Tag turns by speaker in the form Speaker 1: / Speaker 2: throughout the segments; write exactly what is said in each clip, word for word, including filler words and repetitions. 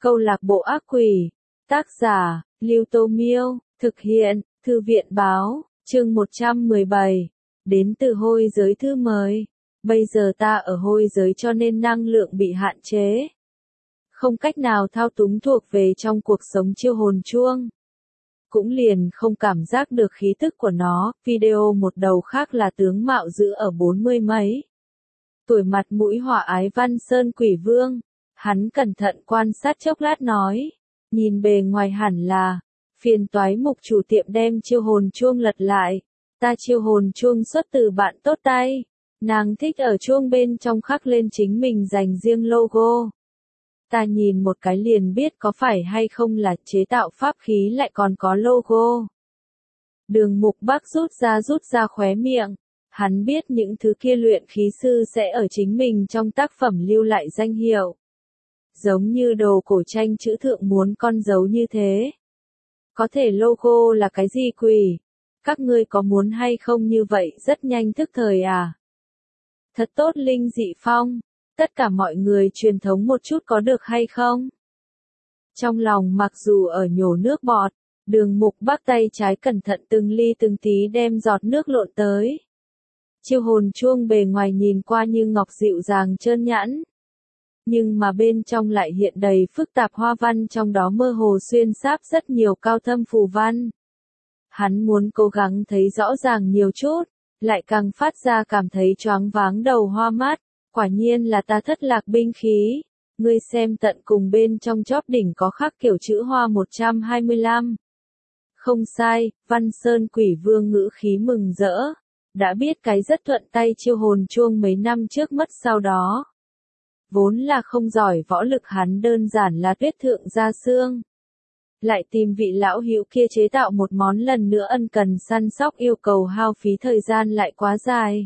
Speaker 1: Câu lạc bộ ác quỷ. Tác giả, Lưu Tô Miêu. Thực hiện, Thư viện Báo. Chương một trăm mười bảy. Đến từ hôi giới thư mời. Bây giờ ta ở hôi giới cho nên năng lượng bị hạn chế. Không cách nào thao túng thuộc về trong cuộc sống chiêu hồn chuông. Cũng liền không cảm giác được khí tức của nó. Video một đầu khác là tướng mạo giữ ở bốn mươi mấy. Tuổi mặt mũi họa ái Văn Sơn Quỷ Vương. Hắn cẩn thận quan sát chốc lát nói. Nhìn bề ngoài hẳn là. Phiền toái mục chủ tiệm đem chiêu hồn chuông lật lại. Ta chiêu hồn chuông xuất từ bạn tốt tay. Nàng thích ở chuông bên trong khắc lên chính mình dành riêng logo. Ta nhìn một cái liền biết có phải hay không là chế tạo pháp khí lại còn có logo. Đường Mục Bắc rút ra rút ra khóe miệng. Hắn biết những thứ kia luyện khí sư sẽ ở chính mình trong tác phẩm lưu lại danh hiệu. Giống như đồ cổ tranh chữ thượng muốn con dấu như thế. Có thể logo là cái gì quỷ? Các ngươi có muốn hay không như vậy rất nhanh thức thời à? Thật tốt Linh Dị Phong. Tất cả mọi người truyền thống một chút có được hay không? Trong lòng mặc dù ở nhổ nước bọt, Đường Mục Bắc tay trái cẩn thận từng ly từng tí đem giọt nước lộn tới. Chiêu hồn chuông bề ngoài nhìn qua như ngọc dịu dàng trơn nhẵn. Nhưng mà bên trong lại hiện đầy phức tạp hoa văn, trong đó mơ hồ xuyên sáp rất nhiều cao thâm phù văn. Hắn muốn cố gắng thấy rõ ràng nhiều chút, lại càng phát ra cảm thấy choáng váng đầu hoa mắt. Quả nhiên là ta thất lạc binh khí. Ngươi xem tận cùng bên trong chóp đỉnh có khắc kiểu chữ hoa một trăm hai mươi lăm. Không sai, Văn Sơn Quỷ Vương ngữ khí mừng rỡ. Đã biết cái rất thuận tay chiêu hồn chuông mấy năm trước mất sau đó. Vốn là không giỏi võ lực hắn đơn giản là tuyết thượng gia xương. Lại tìm vị lão hữu kia chế tạo một món lần nữa ân cần săn sóc yêu cầu hao phí thời gian lại quá dài.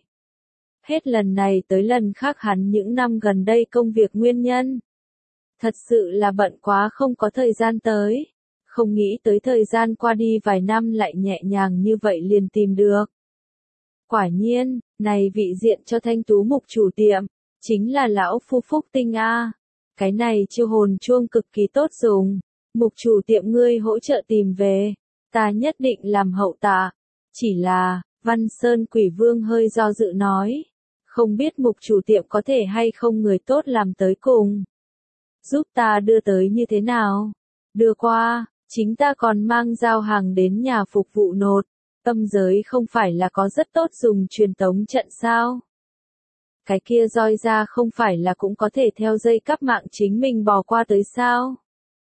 Speaker 1: Hết lần này tới lần khác hắn những năm gần đây công việc nguyên nhân. Thật sự là bận quá không có thời gian tới. Không nghĩ tới thời gian qua đi vài năm lại nhẹ nhàng như vậy liền tìm được. Quả nhiên, này vị diện cho thanh tú mục chủ tiệm, chính là lão phu Phúc Tinh A. Cái này chiêu hồn chuông cực kỳ tốt dùng. Mục chủ tiệm ngươi hỗ trợ tìm về. Ta nhất định làm hậu tạ. Chỉ là, Văn Sơn Quỷ Vương hơi do dự nói. Không biết mục chủ tiệm có thể hay không người tốt làm tới cùng. Giúp ta đưa tới như thế nào? Đưa qua, chính ta còn mang giao hàng đến nhà phục vụ nột. Âm giới không phải là có rất tốt dùng truyền tống trận sao? Cái kia roi ra không phải là cũng có thể theo dây cắp mạng chính mình bò qua tới sao?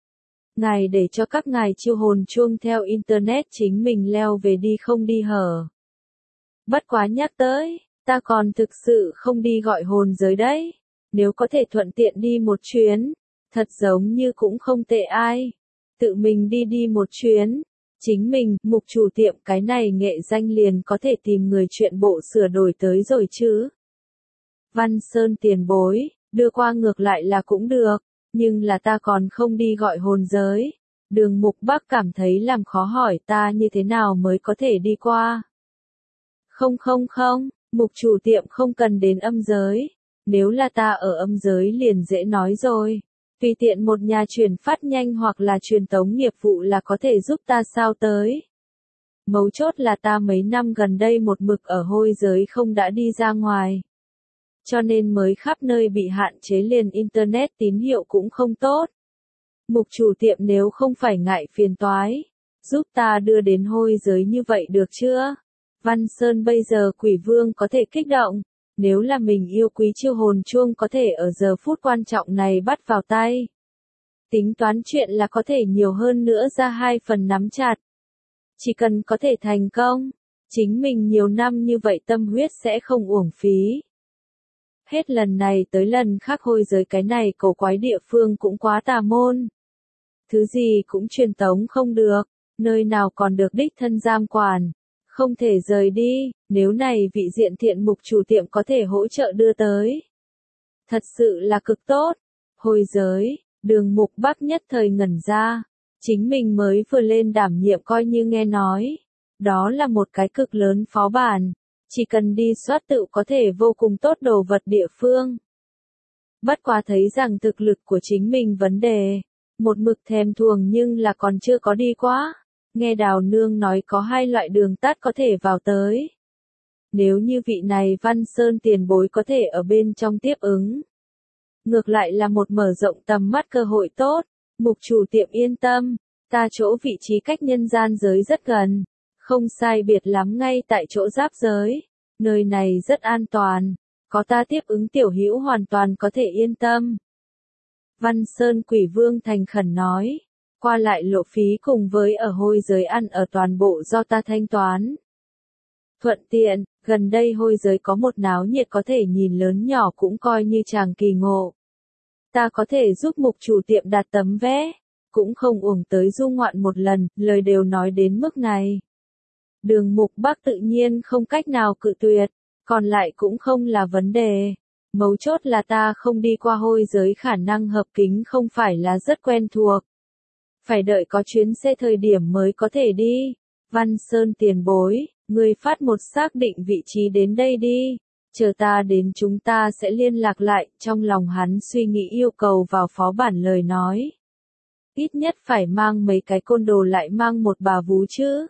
Speaker 1: Ngài để cho các ngài chiêu hồn chuông theo internet chính mình leo về đi không đi hở. Bất quá nhắc tới, ta còn thực sự không đi gọi hồn giới đấy. Nếu có thể thuận tiện đi một chuyến, thật giống như cũng không tệ ai. Tự mình đi đi một chuyến. Chính mình, mục chủ tiệm cái này nghệ danh liền có thể tìm người chuyện bộ sửa đổi tới rồi chứ. Văn Sơn tiền bối, đưa qua ngược lại là cũng được, nhưng là ta còn không đi gọi hồn giới. Đường Mục Bắc cảm thấy làm khó hỏi ta như thế nào mới có thể đi qua. Không không không, mục chủ tiệm không cần đến âm giới. Nếu là ta ở âm giới liền dễ nói rồi. Tùy tiện một nhà truyền phát nhanh hoặc là truyền tống nghiệp vụ là có thể giúp ta sao tới. Mấu chốt là ta mấy năm gần đây một mực ở hôi giới không đã đi ra ngoài. Cho nên mới khắp nơi bị hạn chế liền internet tín hiệu cũng không tốt. Mục chủ tiệm nếu không phải ngại phiền toái, giúp ta đưa đến hôi giới như vậy được chưa? Văn Sơn bây giờ Quỷ Vương có thể kích động. Nếu là mình yêu quý chiêu hồn chuông có thể ở giờ phút quan trọng này bắt vào tay. Tính toán chuyện là có thể nhiều hơn nữa ra hai phần nắm chặt. Chỉ cần có thể thành công, chính mình nhiều năm như vậy tâm huyết sẽ không uổng phí. Hết lần này tới lần khác hôi giới cái này cổ quái địa phương cũng quá tà môn. Thứ gì cũng truyền tống không được, nơi nào còn được đích thân giam quản. Không thể rời đi, nếu này vị diện thiện mục chủ tiệm có thể hỗ trợ đưa tới. Thật sự là cực tốt. Hôi giới, Đường Mục Bắc nhất thời ngẩn ra. Chính mình mới vừa lên đảm nhiệm coi như nghe nói. Đó là một cái cực lớn phó bản. Chỉ cần đi soát tự có thể vô cùng tốt đồ vật địa phương. Bất quá thấy rằng thực lực của chính mình vấn đề. một mực thèm thuồng nhưng là còn chưa có đi qua. Nghe Đào Nương nói có hai loại đường tắt có thể vào tới. Nếu như vị này Văn Sơn tiền bối có thể ở bên trong tiếp ứng. Ngược lại là một mở rộng tầm mắt cơ hội tốt. Mục chủ tiệm yên tâm, ta chỗ vị trí cách nhân gian giới rất gần. Không sai biệt lắm ngay tại chỗ giáp giới. Nơi này rất an toàn. Có ta tiếp ứng tiểu hữu hoàn toàn có thể yên tâm. Văn Sơn Quỷ Vương thành khẩn nói. Qua lại lộ phí cùng với ở hôi giới ăn ở toàn bộ do ta thanh toán. Thuận tiện, gần đây hôi giới có một náo nhiệt có thể nhìn lớn nhỏ cũng coi như chàng kỳ ngộ. Ta có thể giúp mục chủ tiệm đặt tấm vé, cũng không uổng tới du ngoạn một lần, lời đều nói đến mức này. Đường Mục Bắc tự nhiên không cách nào cự tuyệt, còn lại cũng không là vấn đề. Mấu chốt là ta không đi qua hôi giới khả năng hợp kính không phải là rất quen thuộc. Phải đợi có chuyến xe thời điểm mới có thể đi. Văn Sơn tiền bối, ngươi phát một xác định vị trí đến đây đi. Chờ ta đến chúng ta sẽ liên lạc lại, trong lòng hắn suy nghĩ yêu cầu vào phó bản lời nói. Ít nhất phải mang mấy cái côn đồ lại mang một bà vú chứ.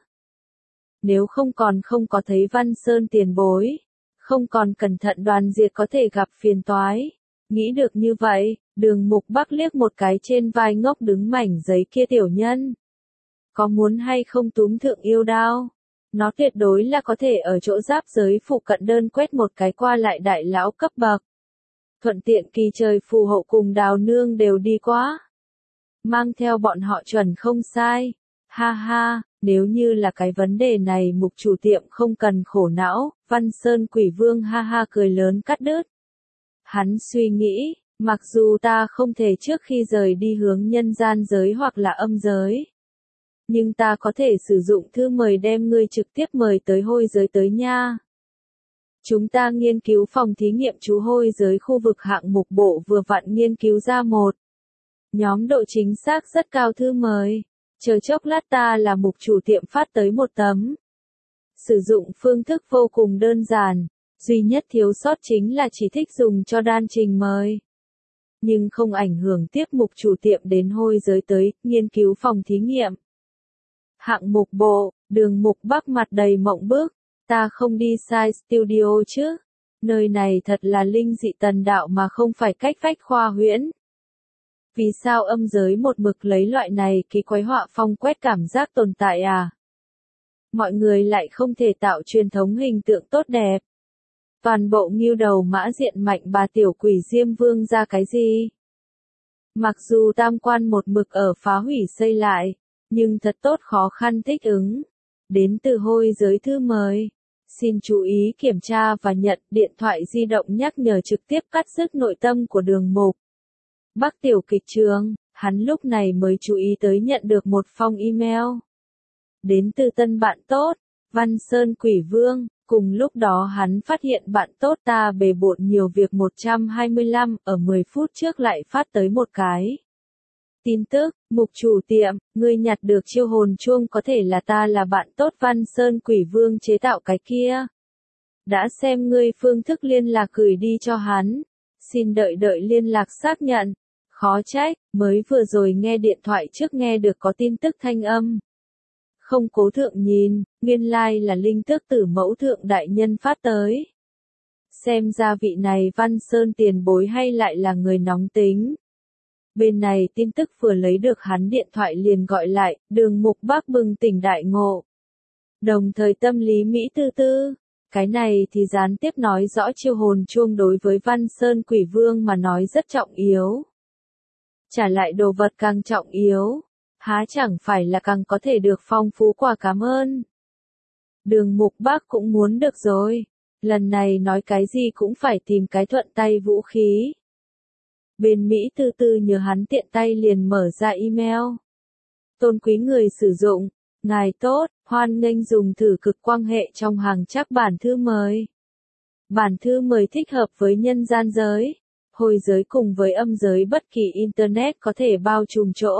Speaker 1: Nếu không còn không có thấy Văn Sơn tiền bối, không còn cẩn thận đoàn diệt có thể gặp phiền toái. Nghĩ được như vậy, Đường Mục Bắc liếc một cái trên vai ngốc đứng mảnh giấy kia tiểu nhân. Có muốn hay không túm thượng yêu đao? Nó tuyệt đối là có thể ở chỗ giáp giới phụ cận đơn quét một cái qua lại đại lão cấp bậc. Thuận tiện kỳ trời phù hộ cùng Đào Nương đều đi qua. Mang theo bọn họ chuẩn không sai. Ha ha, nếu như là cái vấn đề này mục chủ tiệm không cần khổ não, Văn Sơn Quỷ Vương ha ha cười lớn cắt đứt. Hắn suy nghĩ, mặc dù ta không thể trước khi rời đi hướng nhân gian giới hoặc là âm giới. Nhưng ta có thể sử dụng thư mời đem ngươi trực tiếp mời tới hôi giới tới nha. Chúng ta nghiên cứu phòng thí nghiệm chú hôi giới khu vực hạng mục bộ vừa vặn nghiên cứu ra một. Nhóm độ chính xác rất cao thư mời. Chờ chốc lát ta là mục chủ tiệm phát tới một tấm. Sử dụng phương thức vô cùng đơn giản. Duy nhất thiếu sót chính là chỉ thích dùng cho đan trình mời. Nhưng không ảnh hưởng tiếp mục chủ tiệm đến hôi giới tới, nghiên cứu phòng thí nghiệm. Hạng mục bộ, Đường Mục Bắc mặt đầy mộng bức, ta không đi sai studio chứ. Nơi này thật là linh dị tần đạo mà không phải cách vách khoa huyễn. Vì sao âm giới một mực lấy loại này kỳ quái họa phong quét cảm giác tồn tại à? Mọi người lại không thể tạo truyền thống hình tượng tốt đẹp. Toàn bộ nghiêu đầu mã diện mạnh bà tiểu quỷ Diêm Vương ra cái gì? Mặc dù tam quan một mực ở phá hủy xây lại, nhưng thật tốt khó khăn thích ứng. Đến từ hôi giới thư mời. Xin chú ý kiểm tra và nhận điện thoại di động nhắc nhở trực tiếp cắt đứt nội tâm của Đường Mục Bắc tiểu kịch trường, hắn lúc này mới chú ý tới nhận được một phong email. Đến từ tân bạn tốt, Văn Sơn Quỷ Vương. Cùng lúc đó hắn phát hiện bạn tốt ta bề bộn nhiều việc một trăm hai mươi lăm ở mười phút trước lại phát tới một cái. Tin tức, mục chủ tiệm, ngươi nhặt được chiêu hồn chuông có thể là ta là bạn tốt Văn Sơn Quỷ Vương chế tạo cái kia. Đã xem ngươi phương thức liên lạc gửi đi cho hắn. Xin đợi đợi liên lạc xác nhận. Khó trách, mới vừa rồi nghe điện thoại trước nghe được có tin tức thanh âm. Không cố thượng nhìn, nguyên lai like là linh tước tử mẫu thượng đại nhân phát tới. Xem ra vị này Văn Sơn tiền bối hay lại là người nóng tính. Bên này tin tức vừa lấy được hắn điện thoại liền gọi lại, Đường Mục Bắc bừng tỉnh đại ngộ. Đồng thời tâm lý Mỹ tư tư, cái này thì gián tiếp nói rõ chiêu hồn chuông đối với Văn Sơn Quỷ Vương mà nói rất trọng yếu. Trả lại đồ vật càng trọng yếu. Há chẳng phải là càng có thể được phong phú quà cảm ơn. Đường Mục Bắc cũng muốn được rồi. Lần này nói cái gì cũng phải tìm cái thuận tay vũ khí. Bên Mỹ từ từ nhờ hắn tiện tay liền mở ra email. Tôn quý người sử dụng, ngài tốt, hoan nghênh dùng thử cực quang hệ trong hàng chắc bản thư mời. Bản thư mời thích hợp với nhân gian giới, hôi giới cùng với âm giới bất kỳ internet có thể bao trùm chỗ.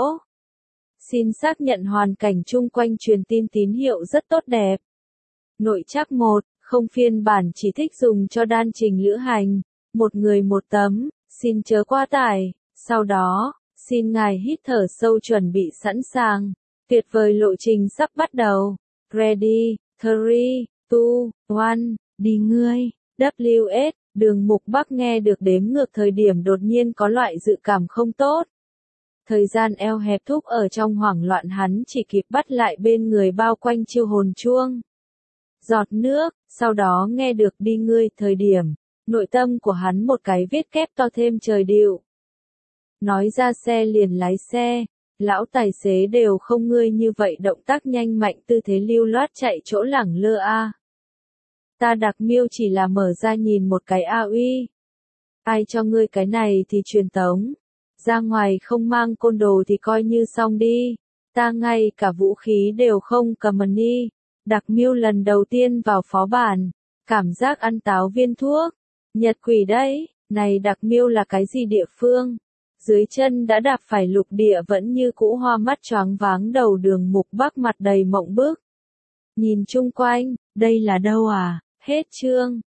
Speaker 1: Xin xác nhận hoàn cảnh chung quanh truyền tin tín hiệu rất tốt đẹp. Nội trắc một, không phiên bản chỉ thích dùng cho đan trình lữ hành. Một người một tấm, xin chớ quá tải. Sau đó, Xin ngài hít thở sâu chuẩn bị sẵn sàng. Tuyệt vời lộ trình sắp bắt đầu. Ready, three, two, one, đi ngươi. W S, đường mục Bắc nghe được đếm ngược thời điểm đột nhiên có loại dự cảm không tốt. Thời gian eo hẹp thúc ở trong hoảng loạn hắn chỉ kịp bắt lại bên người bao quanh chiêu hồn chuông. Giọt nước, sau đó nghe được đi ngươi thời điểm. Nội tâm của hắn một cái viết kép to thêm trời điệu. Nói ra xe liền lái xe. Lão tài xế đều không ngươi như vậy động tác nhanh mạnh tư thế lưu loát chạy chỗ lẳng lơ a. Ta Đặc Miêu chỉ là mở ra nhìn một cái a uy. Ai cho ngươi cái này thì truyền tống. Ra ngoài không mang côn đồ thì coi như xong đi. Ta ngay cả vũ khí đều không cầm đi. Đặc Miêu lần đầu tiên vào phó bản. Cảm giác ăn táo viên thuốc. Nhật quỷ đấy, này Đặc Miêu là cái gì địa phương? Dưới chân đã đạp phải lục địa vẫn như cũ hoa mắt choáng váng đầu đường mục Bắc mặt đầy mộng bức. Nhìn chung quanh, đây là đâu à? Hết chương.